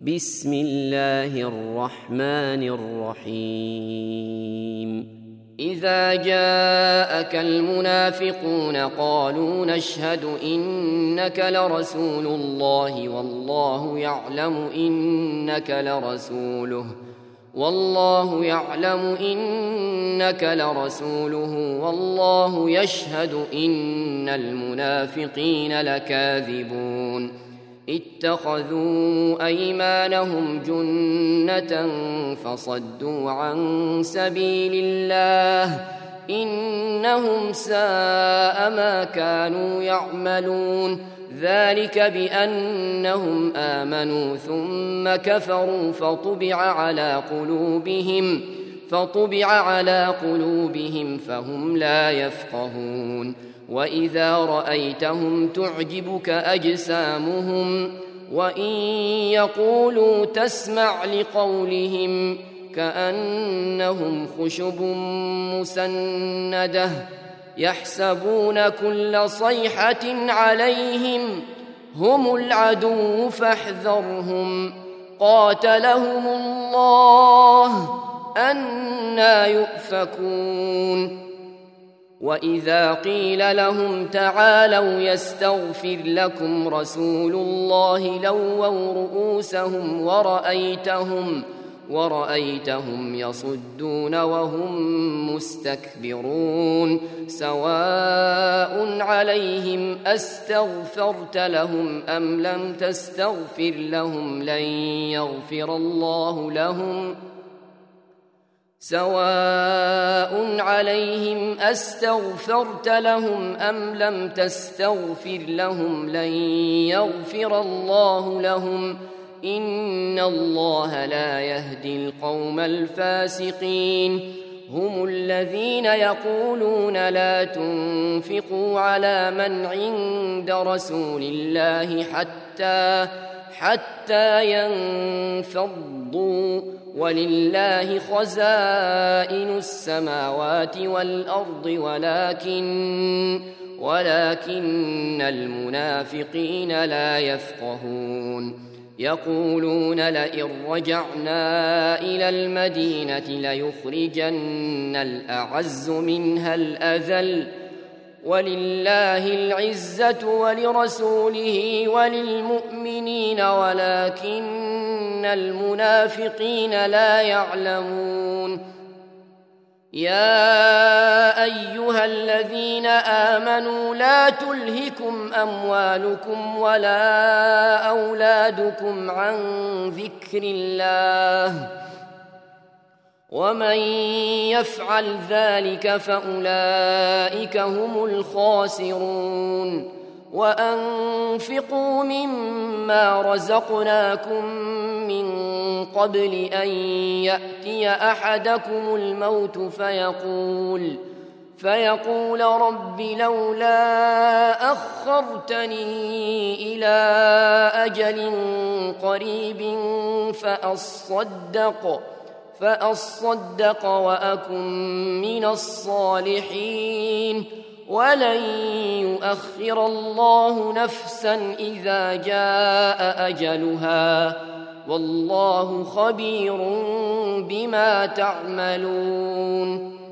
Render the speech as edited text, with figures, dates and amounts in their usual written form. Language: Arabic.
بسم الله الرحمن الرحيم إذا جاءك المنافقون قالوا نشهد إنك لرسول الله والله يعلم إنك لرسوله والله يشهد إن المنافقين لكاذبون اتخذوا أيمانهم جنة فصدوا عن سبيل الله إنهم ساء ما كانوا يعملون ذلك بأنهم آمنوا ثم كفروا فطبع على قلوبهم فهم لا يفقهون وإذا رأيتهم تعجبك أجسامهم وإن يقولوا تسمع لقولهم كأنهم خشب مسندة يحسبون كل صيحة عليهم هم العدو فاحذرهم قاتلهم الله أنى يؤفكون وإذا قيل لهم تعالوا يستغفر لكم رسول الله لووا رؤوسهم ورأيتهم يصدون وهم مستكبرون سواء سواء عليهم أستغفرت لهم أم لم تستغفر لهم لن يغفر الله لهم إن الله لا يهدي القوم الفاسقين هم الذين يقولون لا تنفقوا على من عند رسول الله حتى ينفضوا ولله خزائن السماوات والأرض ولكن المنافقين لا يفقهون يقولون لئن رجعنا إلى المدينة ليخرجن الأعز منها الأذل ولله العزة ولرسوله وللمؤمنين ولكن المنافقين لا يعلمون يا أيها الذين آمنوا لا تلهكم أموالكم ولا أولادكم عن ذكر الله ومن يفعل ذلك فأولئك هم الخاسرون وأنفقوا مما رزقناكم من قبل أن يأتي أحدكم الموت فيقول رب لولا أخرتني إلى أجل قريب فأصدق وأكن من الصالحين ولن يؤخر الله نفسا إذا جاء أجلها والله خبير بما تعملون